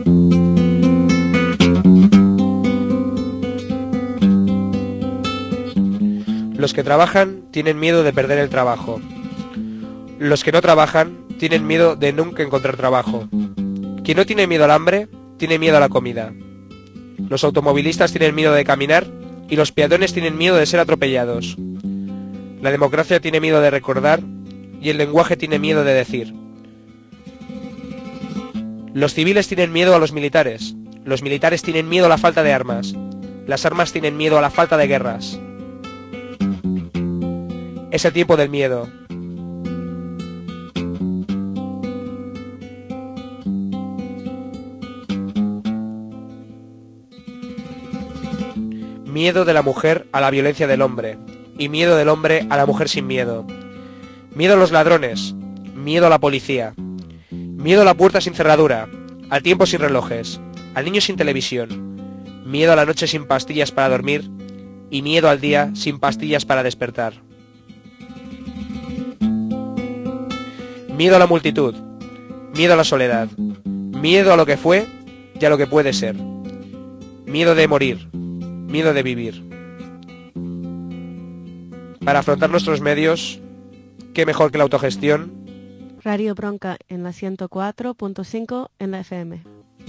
Los que trabajan tienen miedo de perder el trabajo. Los que no trabajan tienen miedo de nunca encontrar trabajo. Quien no tiene miedo al hambre, tiene miedo a la comida. Los automovilistas tienen miedo de caminar y los peatones tienen miedo de ser atropellados. La democracia tiene miedo de recordar y el lenguaje tiene miedo de decir. Los civiles tienen miedo a los militares tienen miedo a la falta de armas. Las armas tienen miedo a la falta de guerras. Es el tiempo del miedo. Miedo de la mujer a la violencia del hombre, y miedo del hombre a la mujer sin miedo. Miedo a los ladrones, miedo a la policía, miedo a la puerta sin cerradura, al tiempo sin relojes, al niño sin televisión, miedo a la noche sin pastillas para dormir, y miedo al día sin pastillas para despertar. Miedo a la multitud, miedo a la soledad, miedo a lo que fue y a lo que puede ser. Miedo de morir, miedo de vivir. Para afrontar nuestros medios, qué mejor que la autogestión. Radio Bronca en la 104.5 en la FM.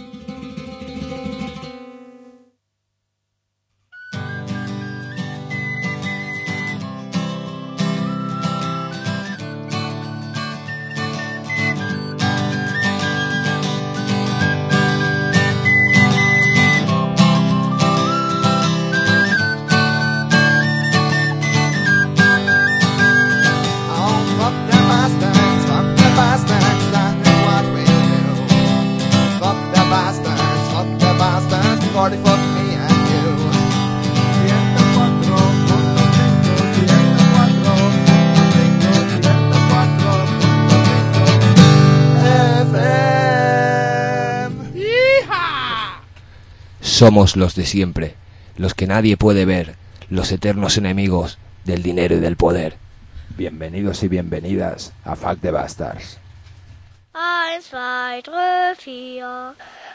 Somos los de siempre, los que nadie puede ver, los eternos enemigos del dinero y del poder. Bienvenidos y bienvenidas a Fuck the Bastards. 1, 2, 3, 4.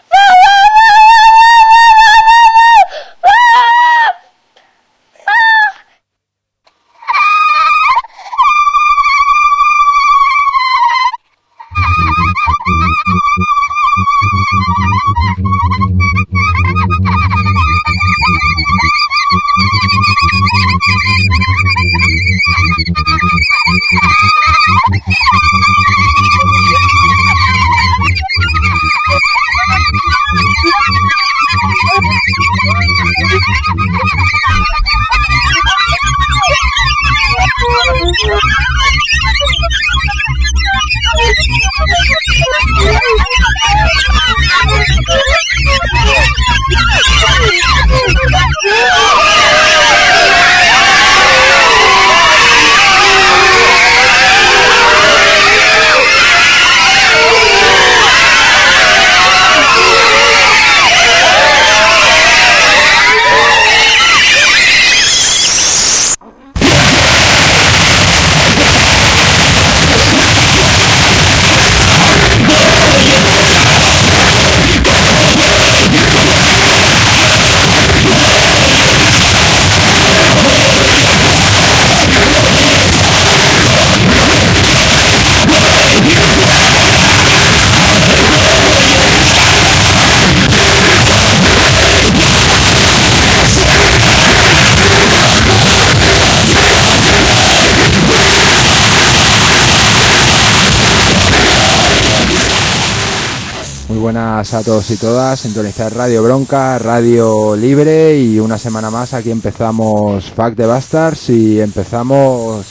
Buenas a todos y todas, sintonizar Radio Bronca, radio libre, y una semana más aquí empezamos Fuck the Bastards y empezamos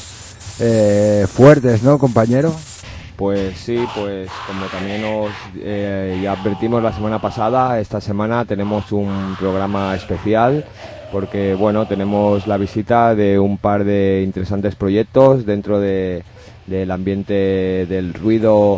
fuertes, ¿no, compañero? Pues sí, pues como también os ya advertimos la semana pasada, esta semana tenemos un programa especial porque bueno, tenemos la visita de un par de interesantes proyectos dentro del ambiente del ruido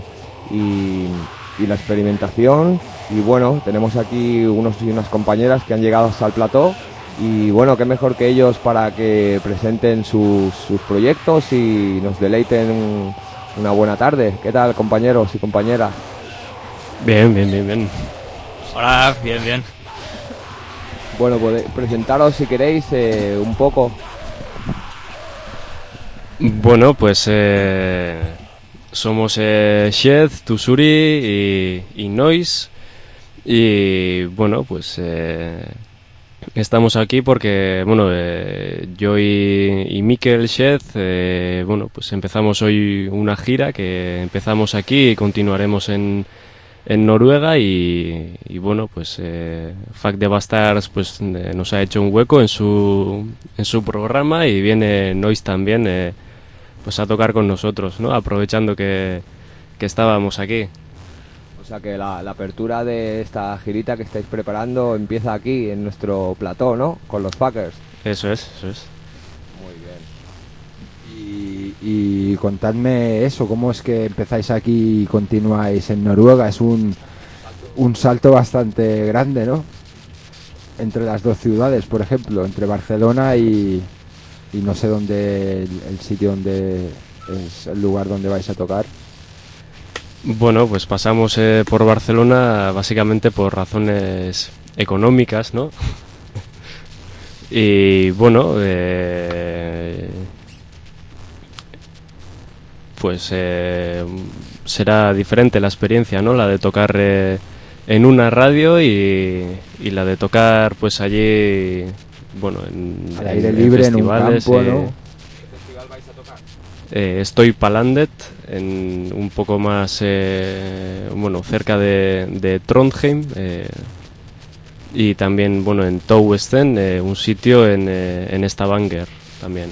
y la experimentación, y bueno, tenemos aquí unos y unas compañeras que han llegado hasta el plató, y bueno, qué mejor que ellos para que presenten sus proyectos y nos deleiten una buena tarde. ¿Qué tal, compañeros y compañeras? Bien. Hola, bien, bien. Bueno, podéis presentaros si queréis un poco. Bueno, pues somos Shed, Tusuri y Noise. Y bueno, pues estamos aquí porque, bueno, yo y Mikel Shed, bueno, pues empezamos hoy una gira que empezamos aquí y continuaremos en Noruega y bueno, pues Fuck the Bastards pues nos ha hecho un hueco en su programa y viene Noise también pues a tocar con nosotros, ¿no? Aprovechando que estábamos aquí. O sea que la apertura de esta girita que estáis preparando empieza aquí en nuestro plató, ¿no? Con los Fuckers. Eso es. Muy bien. Y contadme eso, ¿cómo es que empezáis aquí y continuáis en Noruega? Es un salto bastante grande, ¿no? Entre las dos ciudades, por ejemplo, entre Barcelona y no sé dónde, el sitio donde es el lugar donde vais a tocar. Bueno, pues pasamos por Barcelona básicamente por razones económicas, ¿no? Y bueno, pues será diferente la experiencia, ¿no? La de tocar en una radio y la de tocar pues allí, bueno, al aire libre, festivales, en un campo, ¿no? ¿Qué festival vais a tocar? Estoy Palandet, en un poco más, bueno, cerca de Trondheim, y también, bueno, en Touesten, un sitio en Stavanger también.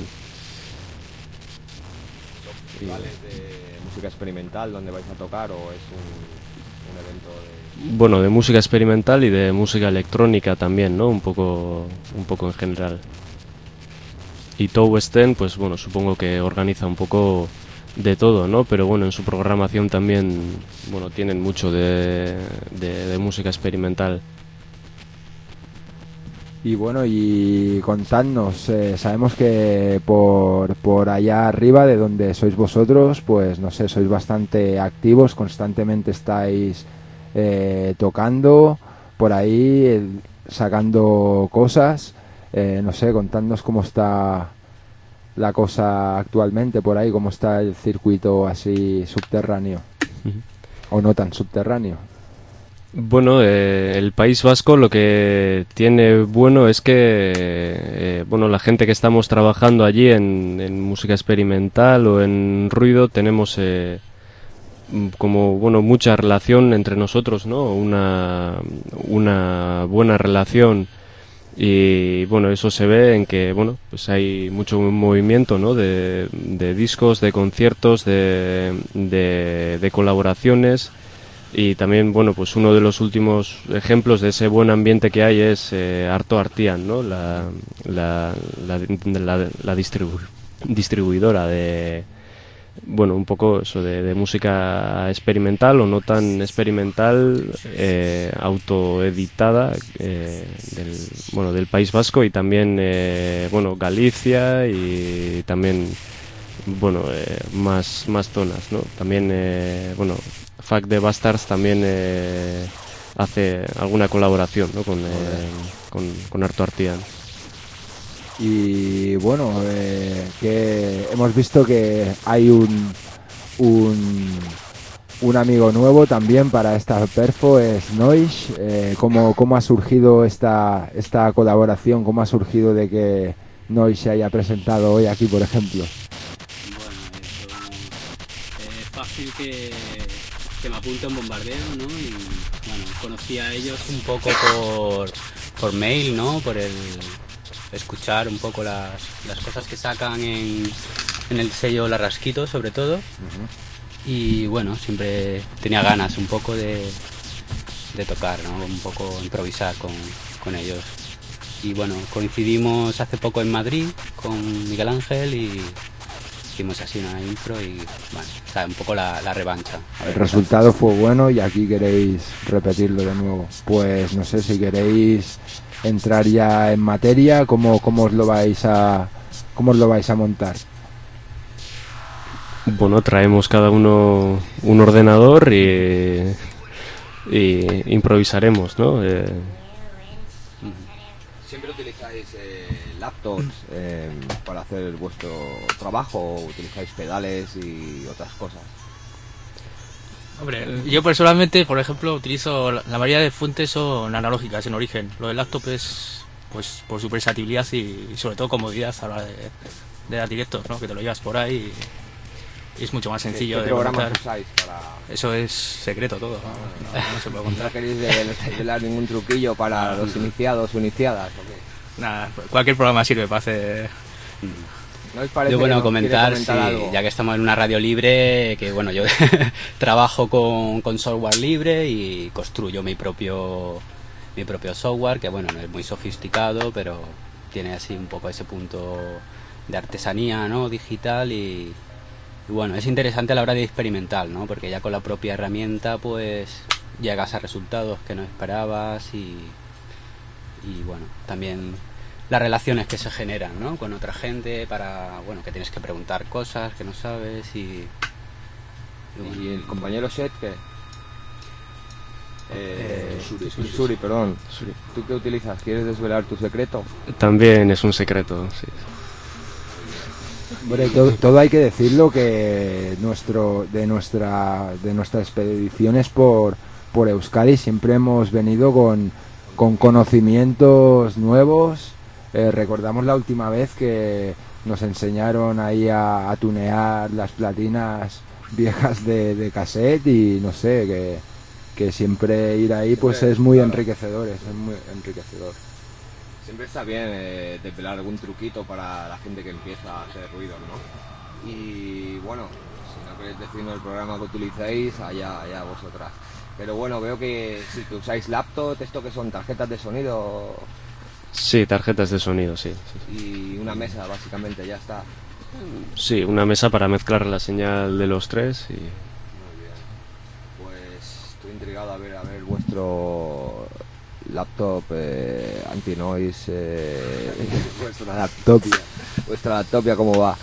¿Festivales de música experimental donde vais a tocar o es un evento de...? Bueno, de música experimental y de música electrónica también, ¿no? Un poco en general. Y Touesten, pues bueno, supongo que organiza un poco de todo, ¿no? Pero bueno, en su programación también, bueno, tienen mucho de música experimental. Y bueno, y contadnos, sabemos que por allá arriba de donde sois vosotros, pues no sé, sois bastante activos, constantemente estáis tocando por ahí, sacando cosas, no sé, contadnos cómo está la cosa actualmente por ahí, cómo está el circuito así subterráneo, o no tan subterráneo. Bueno, el País Vasco lo que tiene bueno es que, bueno, la gente que estamos trabajando allí en música experimental o en ruido tenemos como, bueno, mucha relación entre nosotros, ¿no? Una buena relación y, bueno, eso se ve en que, bueno, pues hay mucho movimiento, ¿no? De discos, de conciertos, de colaboraciones. Y también, bueno, pues uno de los últimos ejemplos de ese buen ambiente que hay es Arto Artian, ¿no? La distribuidora de, bueno, un poco eso de música experimental o no tan experimental, autoeditada, del País Vasco y también, bueno, Galicia y también, bueno, más zonas, ¿no? También, bueno, Fuck the Bastards también hace alguna colaboración, ¿no? con Arto Artian. Y bueno, que hemos visto que hay un amigo nuevo también para esta perfo, es Noise. ¿Cómo ha surgido esta colaboración? ¿Cómo ha surgido de que Noise se haya presentado hoy aquí, por ejemplo? Bueno, eso es fácil que me apunte a un bombardeo, ¿no? Y bueno, conocí a ellos un poco por mail, ¿no? Por el escuchar un poco las cosas que sacan en el sello La Rasquito, sobre todo. Y bueno, siempre tenía ganas un poco de tocar, ¿no? Un poco improvisar con ellos. Y bueno, coincidimos hace poco en Madrid con Miguel Ángel y hicimos así una intro y bueno, o sea, un poco la revancha. El resultado fue bueno y aquí queréis repetirlo de nuevo. Pues no sé si queréis entrar ya en materia, ¿cómo os lo vais a montar? Bueno, traemos cada uno un ordenador y y improvisaremos, ¿no? ¿Siempre utilizáis laptops para hacer vuestro trabajo o utilizáis pedales y otras cosas? Hombre, yo personalmente, por ejemplo, utilizo la mayoría de fuentes son analógicas en origen. Lo del laptop es pues por su versatilidad y sobre todo comodidad a la hora de dar directos, ¿no? Que te lo llevas por ahí y es mucho más sencillo ¿Qué de programas montar. usáis para...? Eso es secreto todo, no se puede contar. ¿No queréis desvelar ningún truquillo para los iniciados o iniciadas? ¿O qué? Nada, cualquier programa sirve para hacer... ¿No os parece Yo, bueno, que nos comentar, quiere comentar algo? ya que estamos en una radio libre, que bueno, yo trabajo con software libre y construyo mi propio software, que bueno, no es muy sofisticado, pero tiene así un poco ese punto de artesanía, ¿no? Digital y bueno, es interesante a la hora de experimentar, ¿no? Porque ya con la propia herramienta pues llegas a resultados que no esperabas y bueno, también las relaciones que se generan, ¿no? Con otra gente para, bueno, que tienes que preguntar cosas que no sabes y bueno. ¿Y el compañero Seth qué? Suri, perdón. ¿Tú qué utilizas? ¿Quieres desvelar tu secreto? También es un secreto, sí. Hombre, todo hay que decirlo que de nuestras expediciones por Euskadi siempre hemos venido con conocimientos nuevos. Recordamos la última vez que nos enseñaron ahí a tunear las platinas viejas de cassette y no sé, que siempre ir ahí pues es muy enriquecedor, Siempre está bien desvelar algún truquito para la gente que empieza a hacer ruido, ¿no? Y bueno, si no queréis decirnos el programa que utilizáis, allá vosotras. Pero bueno, veo que si que usáis laptop, ¿esto que son? ¿Tarjetas de sonido? Sí, tarjetas de sonido, sí. Y una mesa, básicamente, ya está. Sí, una mesa para mezclar la señal de los tres y... Muy bien. Pues estoy intrigado a ver vuestro laptop anti-noise, vuestra laptopia cómo va.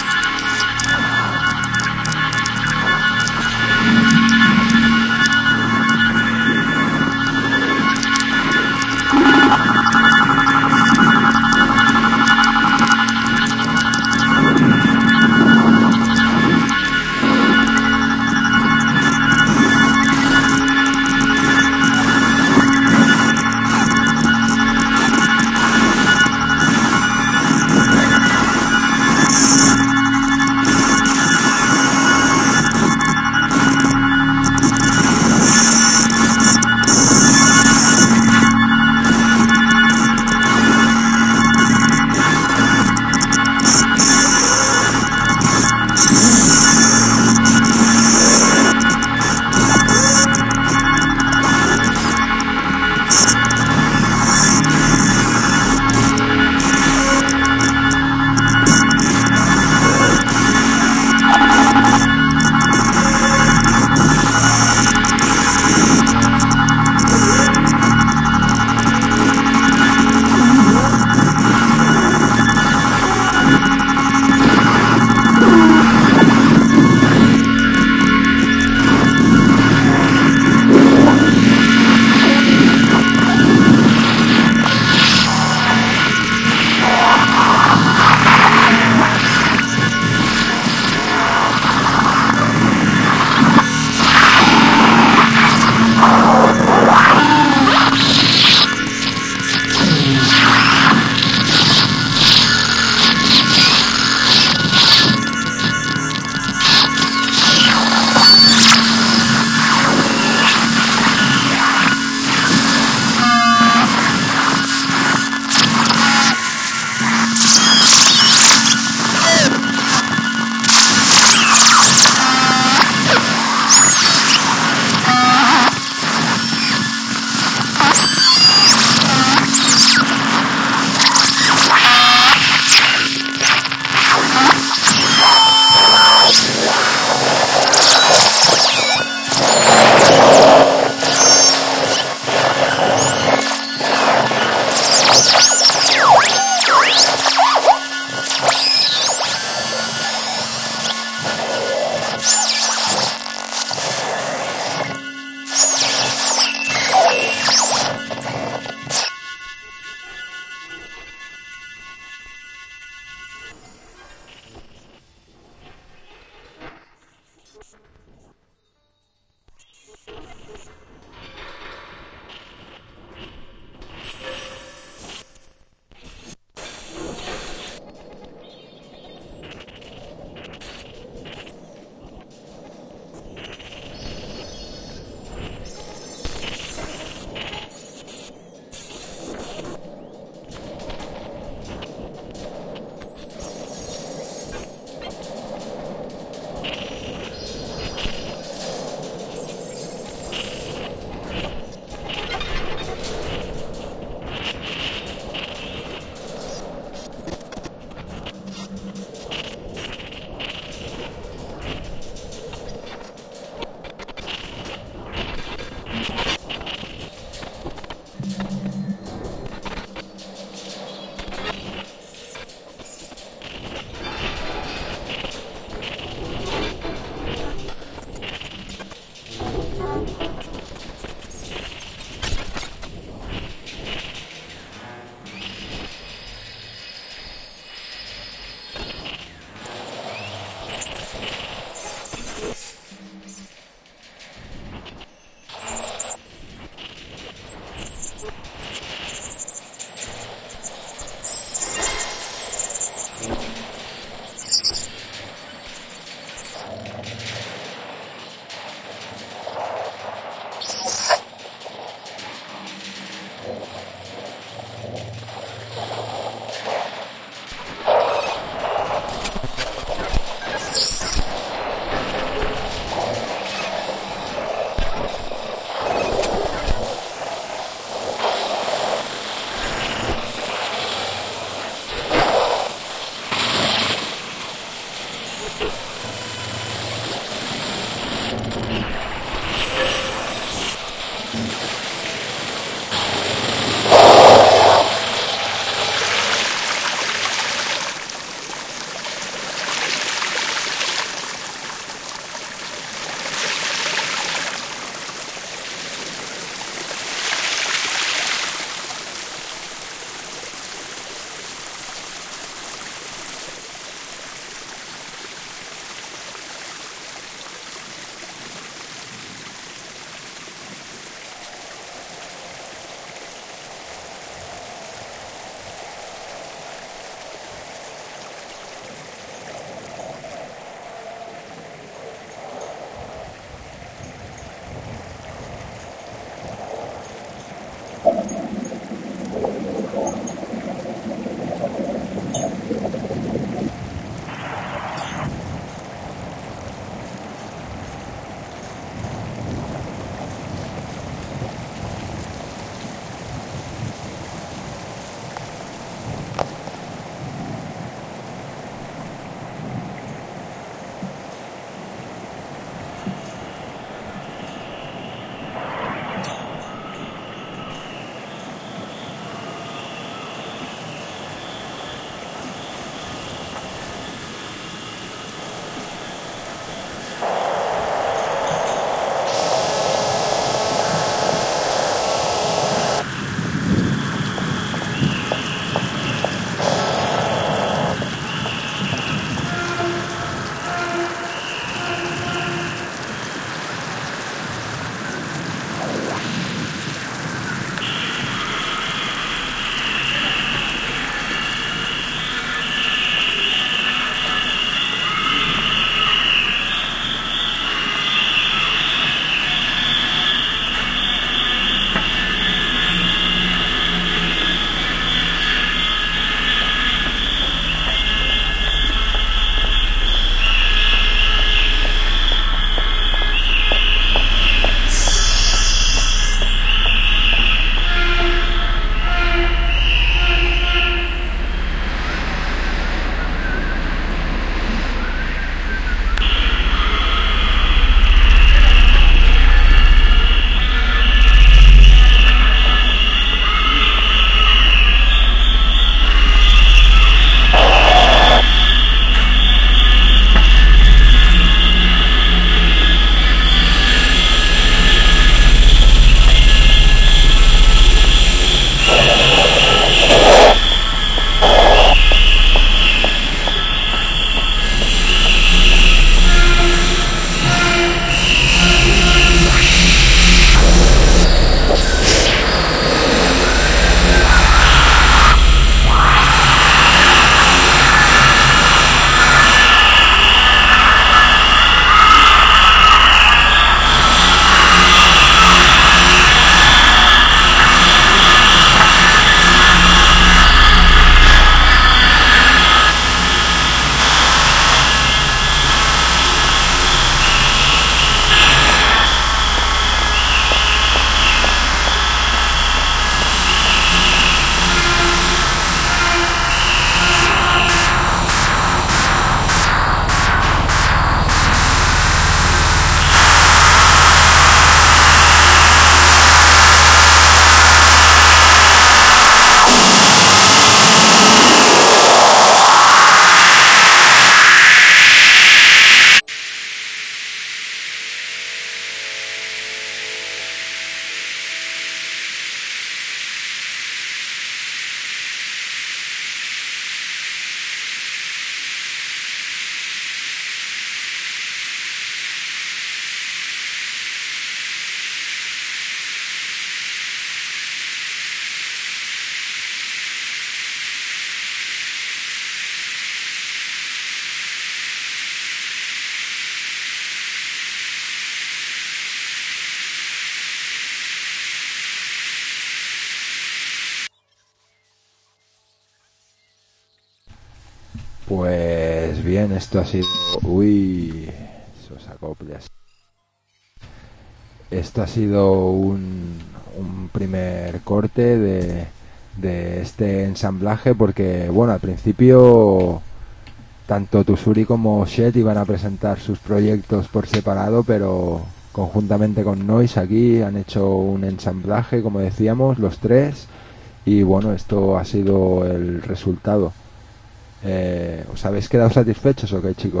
Pues bien, esto ha sido... Uy, esos acoples. Esto ha sido un primer corte de este ensamblaje, porque, bueno, al principio tanto Tusuri como Shed iban a presentar sus proyectos por separado, pero conjuntamente con Noise aquí han hecho un ensamblaje, como decíamos, los tres, y bueno, esto ha sido el resultado. ¿Os habéis quedado satisfechos o qué, chicos?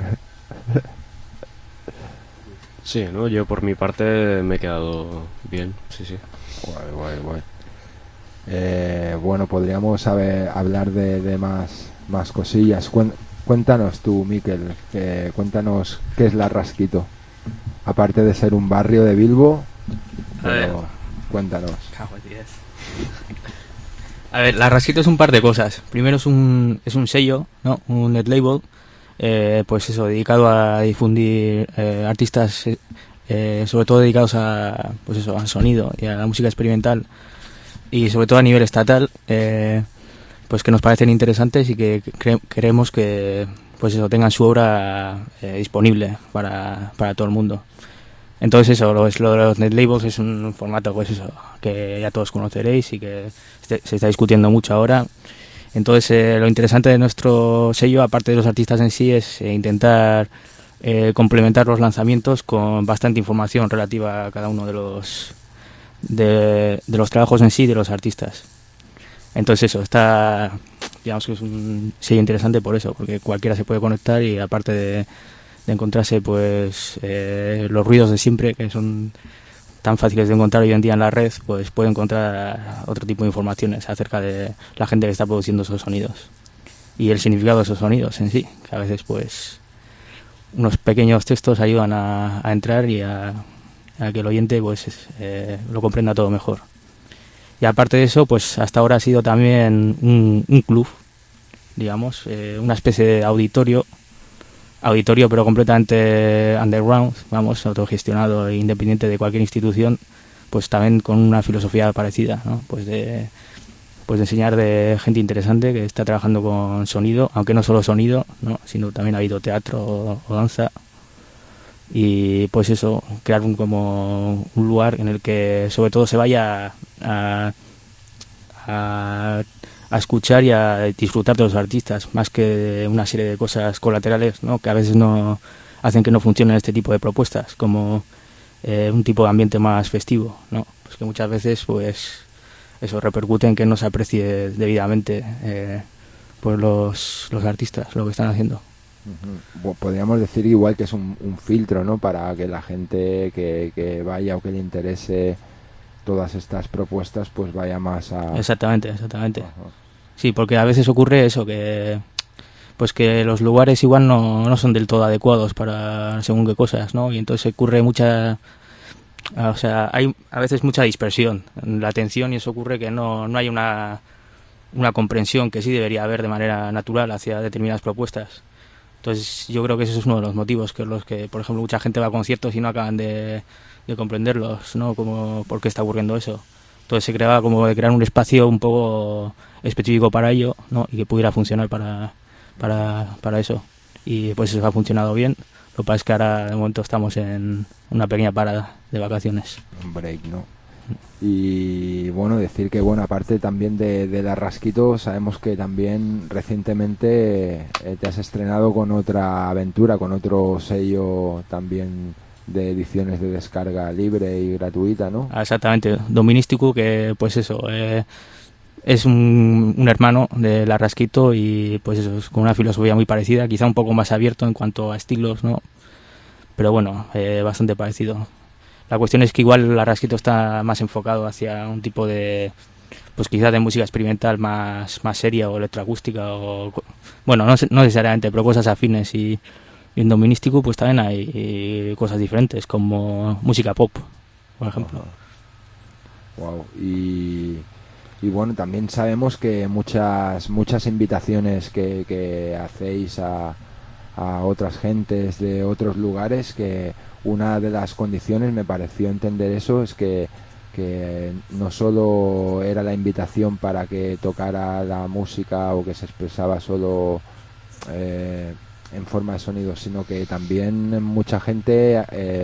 Sí, ¿no? Yo por mi parte me he quedado bien, sí, sí. Guay. Bueno, podríamos hablar de más cosillas. Cuéntanos tú, Miquel, cuéntanos qué es la Rasquito. Aparte de ser un barrio de Bilbo, pero cuéntanos. Cago en 10. A ver, la Rasquito es un par de cosas. Primero es un sello, ¿no? Un net label, pues eso, dedicado a difundir artistas, sobre todo dedicados a, pues eso, al sonido y a la música experimental, y sobre todo a nivel estatal, pues que nos parecen interesantes y que queremos que, pues eso, tengan su obra disponible para todo el mundo. Entonces eso, lo de los net labels es un formato, pues eso, que ya todos conoceréis y que se está discutiendo mucho ahora. Entonces lo interesante de nuestro sello, aparte de los artistas en sí, es intentar complementar los lanzamientos con bastante información relativa a cada uno de los trabajos en sí de los artistas. Entonces eso, digamos que es un sello interesante por eso, porque cualquiera se puede conectar y aparte de encontrarse pues los ruidos de siempre, que son tan fáciles de encontrar hoy en día en la red, pues puede encontrar otro tipo de informaciones acerca de la gente que está produciendo esos sonidos y el significado de esos sonidos en sí, que a veces pues unos pequeños textos ayudan a entrar y a que el oyente pues lo comprenda todo mejor. Y aparte de eso, pues hasta ahora ha sido también un club, digamos, una especie de auditorio, pero completamente underground, vamos, autogestionado e independiente de cualquier institución, pues también con una filosofía parecida, ¿no? Pues de enseñar de gente interesante que está trabajando con sonido, aunque no solo sonido, ¿no? Sino también ha habido teatro o danza, y pues eso, crear como un lugar en el que sobre todo se vaya a escuchar y a disfrutar de los artistas, más que de una serie de cosas colaterales, ¿no? Que a veces no hacen que no funcionen este tipo de propuestas, como un tipo de ambiente más festivo, ¿no? Pues que muchas veces pues eso repercute en que no se aprecie debidamente pues los artistas lo que están haciendo. Podríamos decir igual que es un filtro, ¿no? Para que la gente que vaya o que le interese todas estas propuestas pues vaya más a... Exactamente. Sí, porque a veces ocurre eso, que pues que los lugares igual no son del todo adecuados para según qué cosas, ¿no? Y entonces ocurre o sea, hay a veces mucha dispersión en la atención, y eso ocurre que no hay una comprensión que sí debería haber de manera natural hacia determinadas propuestas. Entonces yo creo que ese es uno de los motivos que los que, por ejemplo, mucha gente va a conciertos y no acaban de comprenderlos, ¿no? Como por qué está ocurriendo eso. Entonces se creaba como de crear un espacio un poco específico para ello, ¿no? Y que pudiera funcionar para eso. Y pues eso ha funcionado bien. Lo que pasa es que ahora de momento estamos en una pequeña parada de vacaciones. Un break, ¿no? Y bueno, decir que bueno, aparte también de la Rasquito, sabemos que también recientemente te has estrenado con otra aventura, con otro sello también de ediciones de descarga libre y gratuita, ¿no? Exactamente, Doministico, que pues eso, es un hermano de la Rasquito, y pues eso, es con una filosofía muy parecida, quizá un poco más abierto en cuanto a estilos, ¿no? Pero bueno, bastante parecido. La cuestión es que igual la Rasquito está más enfocado hacia un tipo de, pues quizás de música experimental más seria o electroacústica, o bueno, no necesariamente, pero cosas afines, y en Doministico pues también hay cosas diferentes, como música pop, por ejemplo. Wow. Y bueno, también sabemos que muchas invitaciones que hacéis a otras gentes de otros lugares, que una de las condiciones, me pareció entender eso, es que no solo era la invitación para que tocara la música o que se expresaba solo en forma de sonido, sino que también mucha gente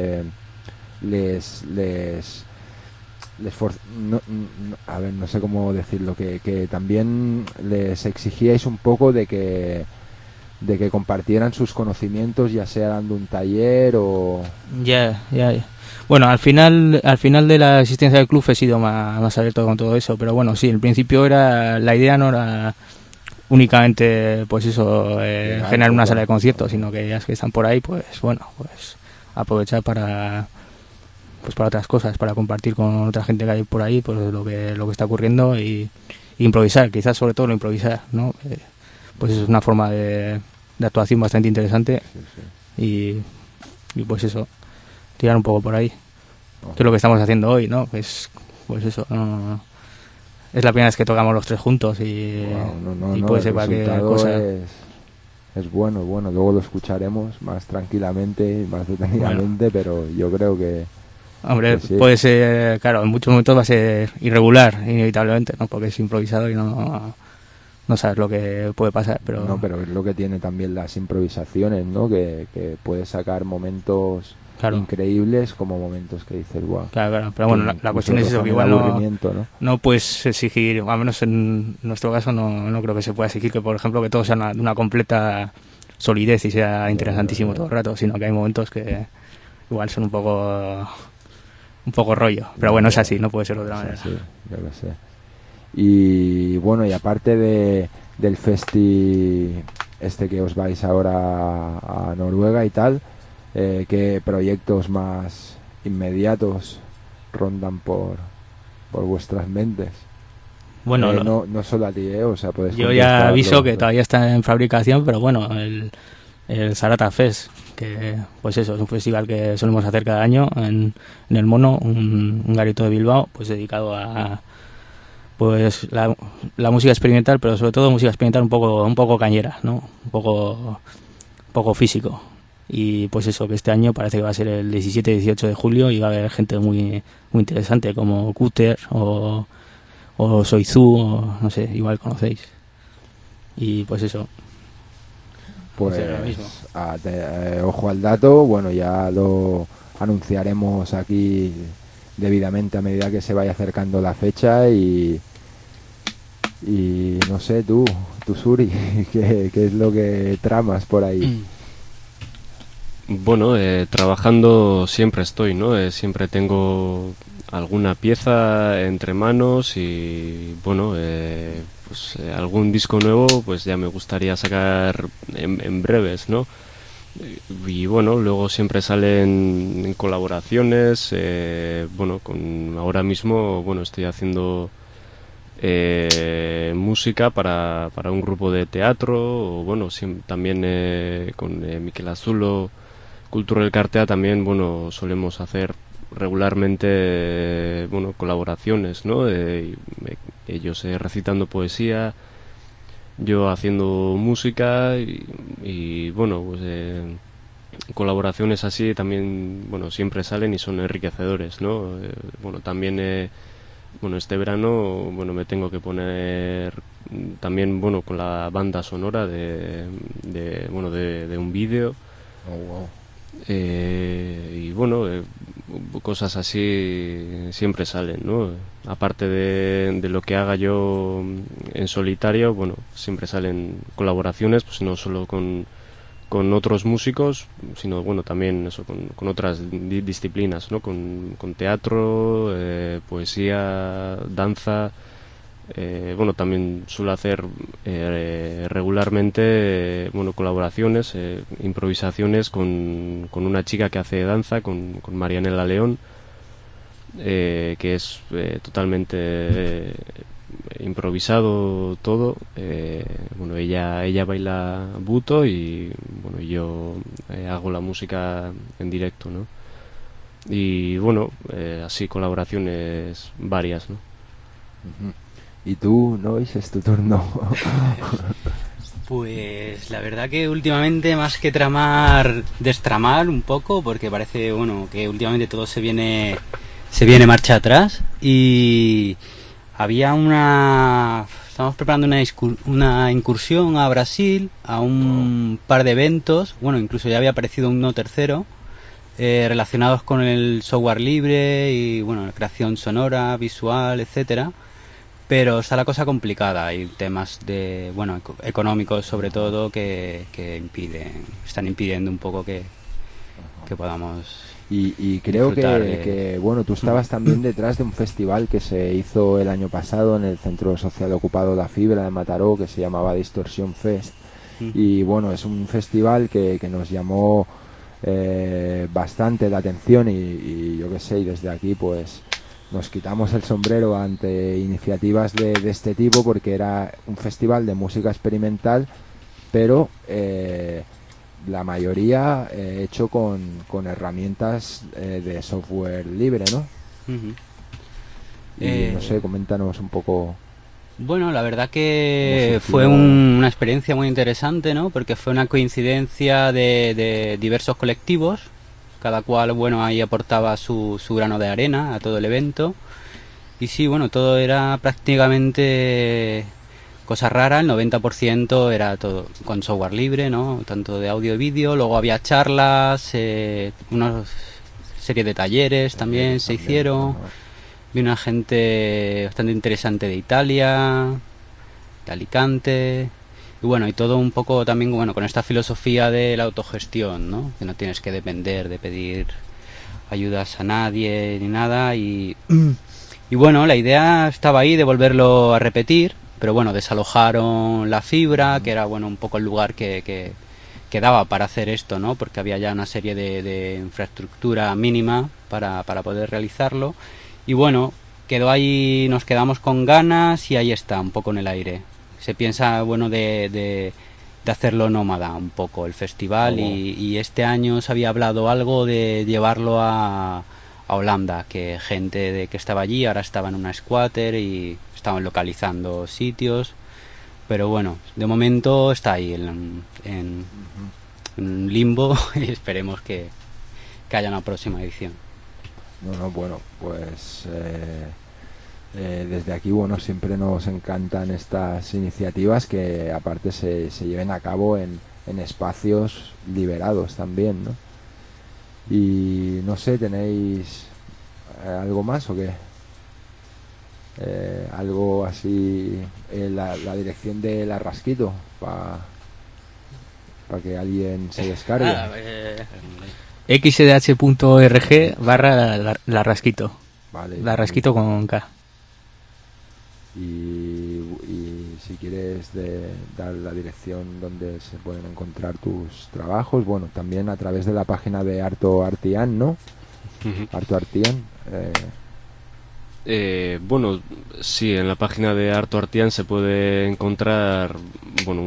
no sé cómo decirlo, que también les exigíais un poco de que compartieran sus conocimientos, ya sea dando un taller o... Ya. Bueno, al final de la existencia del club he sido más abierto con todo eso, pero bueno, sí, al principio la idea no era únicamente pues eso, generar una sala de conciertos, sino que ya es que están por ahí, pues bueno, pues aprovechar para otras cosas, para compartir con otra gente que hay por ahí pues lo que está ocurriendo y improvisar, quizás sobre todo lo improvisar, ¿no? Pues eso es una forma de actuación bastante interesante. Sí. Y pues eso, tirar un poco por ahí, que es lo que estamos haciendo hoy, ¿no? Pues eso, no, es la primera vez que tocamos los tres juntos y puede ser cualquier cosa. Es bueno, luego lo escucharemos más tranquilamente y más detenidamente, pero yo creo que... Hombre, sí. Puede ser, claro, en muchos momentos va a ser irregular, inevitablemente, ¿no? Porque es improvisado y no sabes lo que puede pasar, pero... No, pero es lo que tiene también las improvisaciones, ¿no? Que puedes sacar momentos increíbles como momentos que dices, wow. Claro, pero bueno, la cuestión es eso, que igual no puedes exigir, al menos en nuestro caso no creo que se pueda exigir que, por ejemplo, que todo sea de una completa solidez y sea interesantísimo todo el rato, sino que hay momentos que igual son un poco rollo, pero bueno, es así, no puede ser de otra manera. Sí, yo lo sé. Y bueno, y aparte del festi que os vais ahora a Noruega y tal, ¿qué proyectos más inmediatos rondan por vuestras mentes? Bueno, no solo a ti, o sea, puedes... Yo ya aviso que todavía está en fabricación, pero bueno, el Zarata Fest, que pues eso, es un festival que solemos hacer cada año en el Mono, un garito de Bilbao, pues dedicado a pues la música experimental, pero sobre todo música experimental un poco cañera, ¿no? Un poco físico. Y pues eso, que este año parece que va a ser el 17 y 18 de julio y va a haber gente muy muy interesante como Cúter o Soizú, o no sé, igual conocéis. Y pues eso. Pues ojo al dato, bueno, ya lo anunciaremos aquí debidamente a medida que se vaya acercando la fecha y no sé, tú Suri, ¿qué es lo que tramas por ahí? Bueno, trabajando siempre estoy, ¿no? Siempre tengo alguna pieza entre manos y bueno, pues algún disco nuevo pues ya me gustaría sacar en breves, ¿no? Y bueno, luego siempre salen colaboraciones, bueno, ahora mismo, bueno, estoy haciendo música para un grupo de teatro, o bueno, también con Miquel Azulo, Cultura del Cartea también, bueno, solemos hacer regularmente, bueno, colaboraciones, ¿no? Ellos recitando poesía, yo haciendo música y bueno, pues colaboraciones así también, bueno, siempre salen y son enriquecedores, ¿no? Bueno, también, bueno, este verano, bueno, me tengo que poner también, bueno, con la banda sonora de un vídeo. Oh, wow. Y bueno, cosas así siempre salen, ¿no? Aparte de lo que haga yo en solitario, bueno, siempre salen colaboraciones, pues no solo con otros músicos, sino bueno, también eso, con otras disciplinas, ¿no? Con teatro, poesía, danza. Bueno, también suelo hacer regularmente bueno, colaboraciones, improvisaciones con una chica que hace danza, con Marianela León, que es totalmente improvisado todo. Bueno, ella baila buto y bueno, yo hago la música en directo, ¿no? Y bueno, así colaboraciones varias, ¿no? Uh-huh. ¿Y tú, no? Es tu turno. Pues la verdad que últimamente, más que destramar un poco, porque parece, bueno, que últimamente todo se viene marcha atrás. Y Estamos preparando una incursión a Brasil, a un par de eventos, bueno, incluso ya había aparecido uno tercero, relacionados con el software libre y, bueno, la creación sonora, visual, etcétera. Pero está la cosa complicada, hay temas de, bueno, económicos sobre todo que están impidiendo un poco que podamos... Y creo que, bueno, tú estabas también detrás de un festival que se hizo el año pasado en el Centro Social Ocupado La Fibra de Mataró, que se llamaba Distorsión Fest. Y bueno, es un festival que nos llamó bastante la atención y yo qué sé, y desde aquí pues nos quitamos el sombrero ante iniciativas de este tipo, porque era un festival de música experimental, pero la mayoría hecho con herramientas de software libre, ¿no? Y no sé, coméntanos un poco. Bueno, la verdad que fue una experiencia muy interesante, ¿no? Porque fue una coincidencia de diversos colectivos, cada cual, bueno, ahí aportaba su grano de arena a todo el evento. Y sí, bueno, todo era prácticamente cosa rara, el 90% era todo con software libre, ¿no? Tanto de audio y vídeo. Luego había charlas, una serie de talleres también se hicieron. Vi una gente bastante interesante de Italia, de Alicante. Y bueno, y todo un poco también, bueno, con esta filosofía de la autogestión, ¿no? Que no tienes que depender de pedir ayudas a nadie ni nada. Y bueno, la idea estaba ahí de volverlo a repetir. Pero bueno, desalojaron La Fibra, que era, bueno, un poco el lugar que daba para hacer esto, ¿no? Porque había ya una serie de infraestructura mínima para poder realizarlo. Y bueno, quedó ahí, nos quedamos con ganas y ahí está, un poco en el aire. Se piensa, bueno, de hacerlo nómada un poco el festival. Y este año se había hablado algo de llevarlo a Holanda, que gente que estaba allí ahora estaba en una squatter y estaban localizando sitios, pero bueno, de momento está ahí en limbo y esperemos que haya una próxima edición. No, bueno, pues desde aquí, bueno, siempre nos encantan estas iniciativas que aparte se lleven a cabo en espacios liberados también, ¿no? Y no sé, ¿tenéis algo más o qué? Algo así, la dirección de La Rasquito para que alguien se descargue. xdh.org/La Rasquito. Vale. La Rasquito con K. Y si quieres dar la dirección donde se pueden encontrar tus trabajos, bueno, también a través de la página de Arto Artian, ¿no? Arto Artian. Bueno, sí, en la página de Arto Artian se puede encontrar, bueno,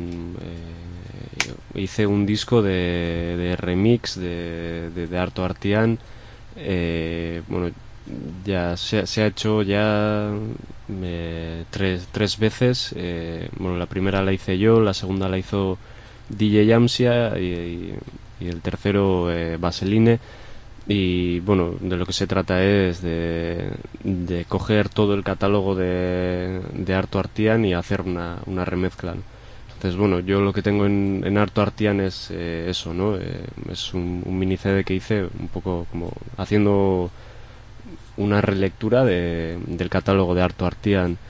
hice un disco de remix de Arto Artian. Bueno, ya se ha hecho ya tres veces. Bueno, la primera la hice yo, la segunda la hizo DJ Amsia y el tercero Vaseline. Y bueno, de lo que se trata es de coger todo el catálogo de Arto Artian y hacer una remezcla, ¿no? Entonces, bueno, yo lo que tengo en Arto Artian es eso, ¿no? Es un mini CD que hice un poco como haciendo una relectura del catálogo de Arto Artian.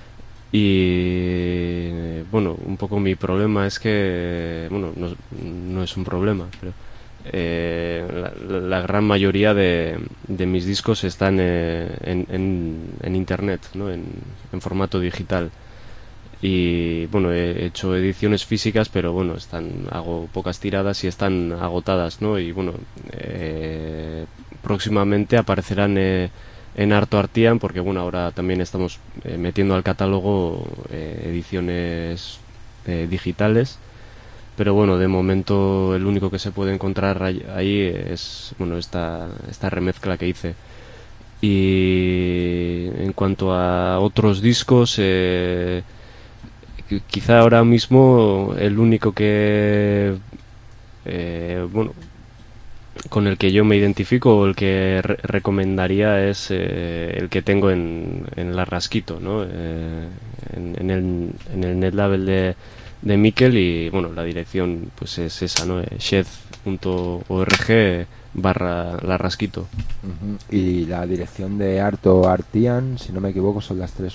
Y bueno, un poco mi problema es que, bueno, no es un problema, pero la gran mayoría de mis discos están en internet, ¿no? En formato digital. Y bueno, he hecho ediciones físicas, pero bueno, hago pocas tiradas y están agotadas, ¿no? Y bueno, próximamente aparecerán en Arto Artian, porque bueno, ahora también estamos metiendo al catálogo ediciones digitales. Pero bueno, de momento el único que se puede encontrar ahí es, bueno, esta remezcla que hice. Y en cuanto a otros discos, quizá ahora mismo el único que bueno, con el que yo me identifico o el que recomendaría es el que tengo en la Rasquito, ¿no? En el netlabel de Mikel, y bueno, la dirección pues es esa, ¿no? shed.org/la Rasquito. Y la dirección de Arto Artian, si no me equivoco, son las 3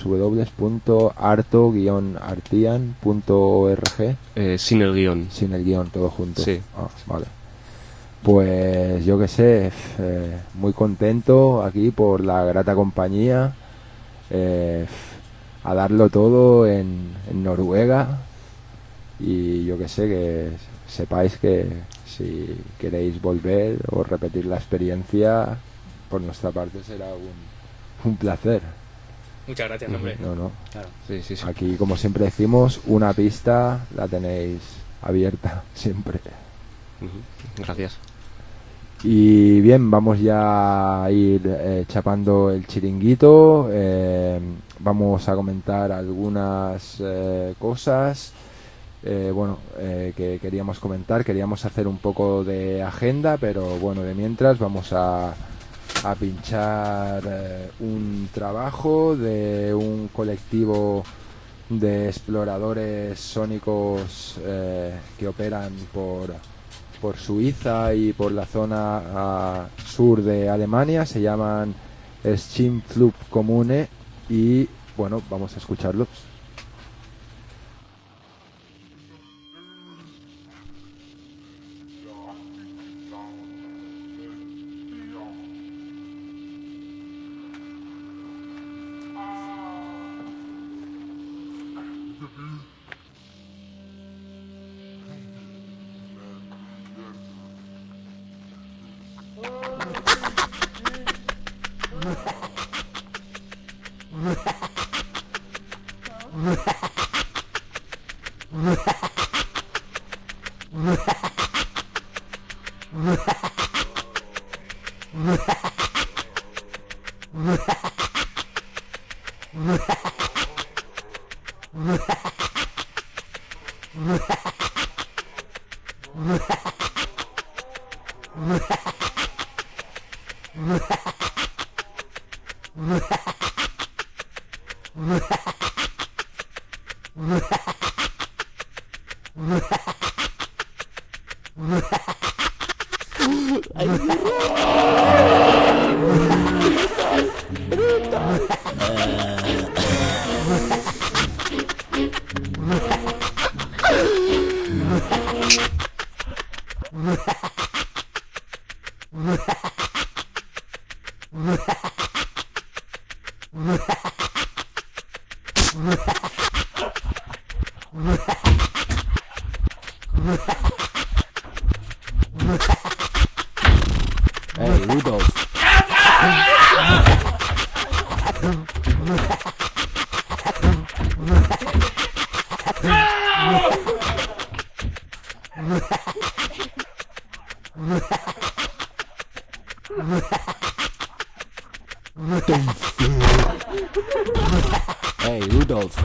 w.arto-artian.org. Sin el guión. Sin el guión, todo junto. Sí. Ah, vale. Pues yo que sé, muy contento aquí por la grata compañía, a darlo todo en Noruega, y yo que sé, que sepáis que si queréis volver o repetir la experiencia, por nuestra parte será un placer. Muchas gracias, hombre. No. Claro. Sí. Aquí, como siempre decimos, una pista la tenéis abierta siempre. Gracias. Y bien, vamos ya a ir chapando el chiringuito. Vamos a comentar algunas cosas que queríamos comentar. Queríamos hacer un poco de agenda, pero bueno, de mientras vamos a pinchar un trabajo de un colectivo de exploradores sónicos que operan por Suiza y por la zona sur de Alemania. Se llaman Schimpflug Kommune, y bueno, vamos a escucharlos. Hey, Rudolf.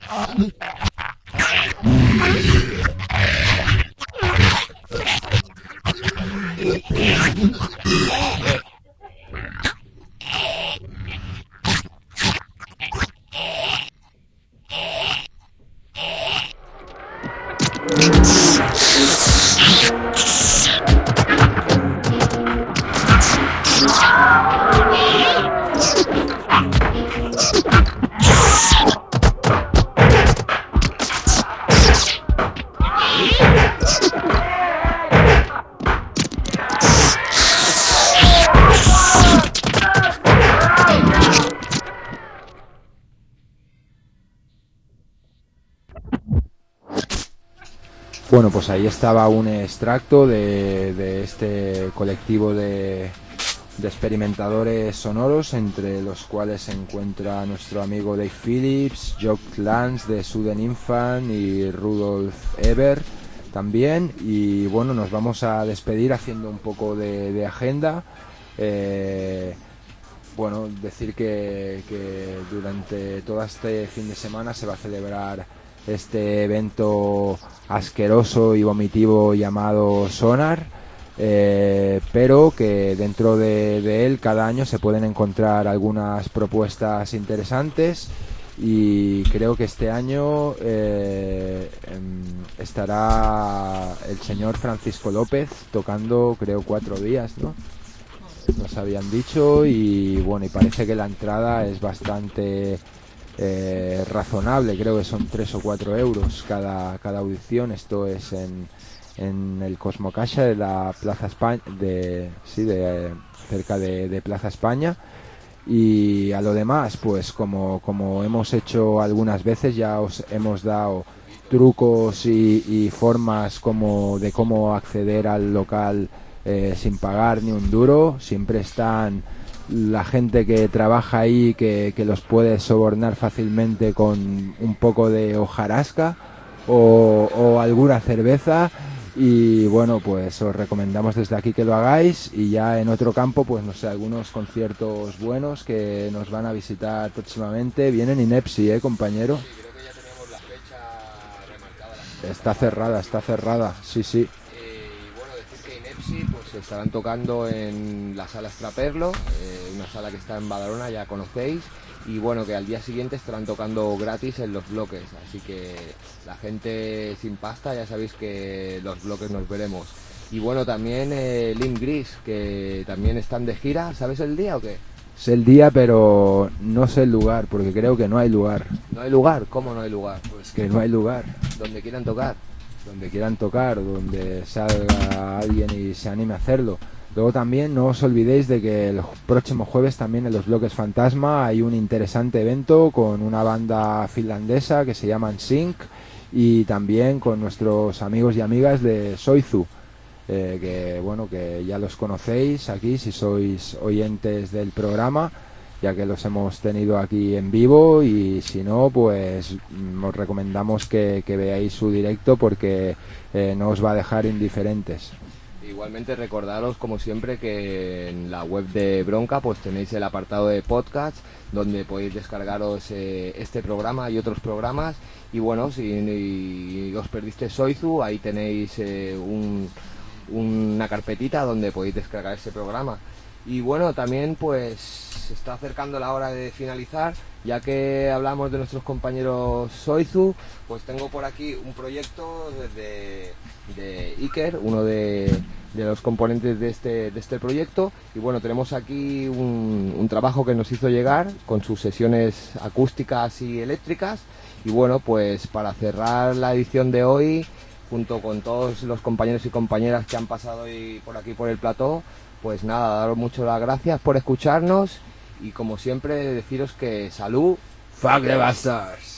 Bueno, pues ahí estaba un extracto de este colectivo de experimentadores sonoros, entre los cuales se encuentra nuestro amigo Dave Phillips, Jock Lance de Sudden Infant y Rudolf Eber también. Y bueno, nos vamos a despedir haciendo un poco de agenda. Bueno, decir que durante todo este fin de semana se va a celebrar este evento asqueroso y vomitivo llamado Sonar, pero que dentro de él cada año se pueden encontrar algunas propuestas interesantes, y creo que este año estará el señor Francisco López tocando, creo, 4 días, ¿no? Nos habían dicho, y bueno, y parece que la entrada es bastante razonable, creo que son 3 o 4 euros cada audición. Esto es en el Cosmocaixa de la Plaza España, cerca de Plaza España. Y a lo demás, pues como hemos hecho algunas veces, ya os hemos dado trucos y formas de cómo acceder al local sin pagar ni un duro. Siempre están la gente que trabaja ahí, que los puede sobornar fácilmente con un poco de hojarasca o alguna cerveza. Y bueno, pues os recomendamos desde aquí que lo hagáis. Y ya en otro campo, pues no sé, algunos conciertos buenos que nos van a visitar próximamente. Vienen Inepsi, compañero. Sí, creo que ya tenemos la fecha remarcada. Está cerrada, sí. Y bueno, decir que Inepsi pues estarán tocando en la sala Extraperlo, una sala que está en Badalona, ya conocéis. Y bueno, que al día siguiente estarán tocando gratis en los bloques, así que la gente sin pasta, ya sabéis que los bloques nos veremos. Y bueno, también Limp Gris, que también están de gira. ¿Sabes el día o qué? Sé el día, pero no sé el lugar, porque creo que no hay lugar. ¿No hay lugar? ¿Cómo no hay lugar? Pues que no hay lugar. Donde quieran tocar. Donde quieran tocar, donde salga alguien y se anime a hacerlo. Luego también no os olvidéis de que el próximo jueves también en los bloques Fantasma hay un interesante evento con una banda finlandesa que se llama Sync, y también con nuestros amigos y amigas de Soizu, que bueno, que ya los conocéis aquí si sois oyentes del programa, ya que los hemos tenido aquí en vivo, y si no, pues os recomendamos que veáis su directo, porque no os va a dejar indiferentes. Igualmente recordaros, como siempre, que en la web de Bronca pues tenéis el apartado de podcast, donde podéis descargaros este programa y otros programas. Y bueno, si os perdiste Soizu, ahí tenéis una carpetita donde podéis descargar este programa. Y bueno, también pues se está acercando la hora de finalizar. Ya que hablamos de nuestros compañeros Soizu, pues tengo por aquí un proyecto de Iker, uno de los componentes de este proyecto. Y bueno, tenemos aquí un trabajo que nos hizo llegar con sus sesiones acústicas y eléctricas. Y bueno, pues para cerrar la edición de hoy, junto con todos los compañeros y compañeras que han pasado hoy por aquí por el plató, pues nada, daros muchas las gracias por escucharnos. Y como siempre, deciros que salud, Fuck the Bastards.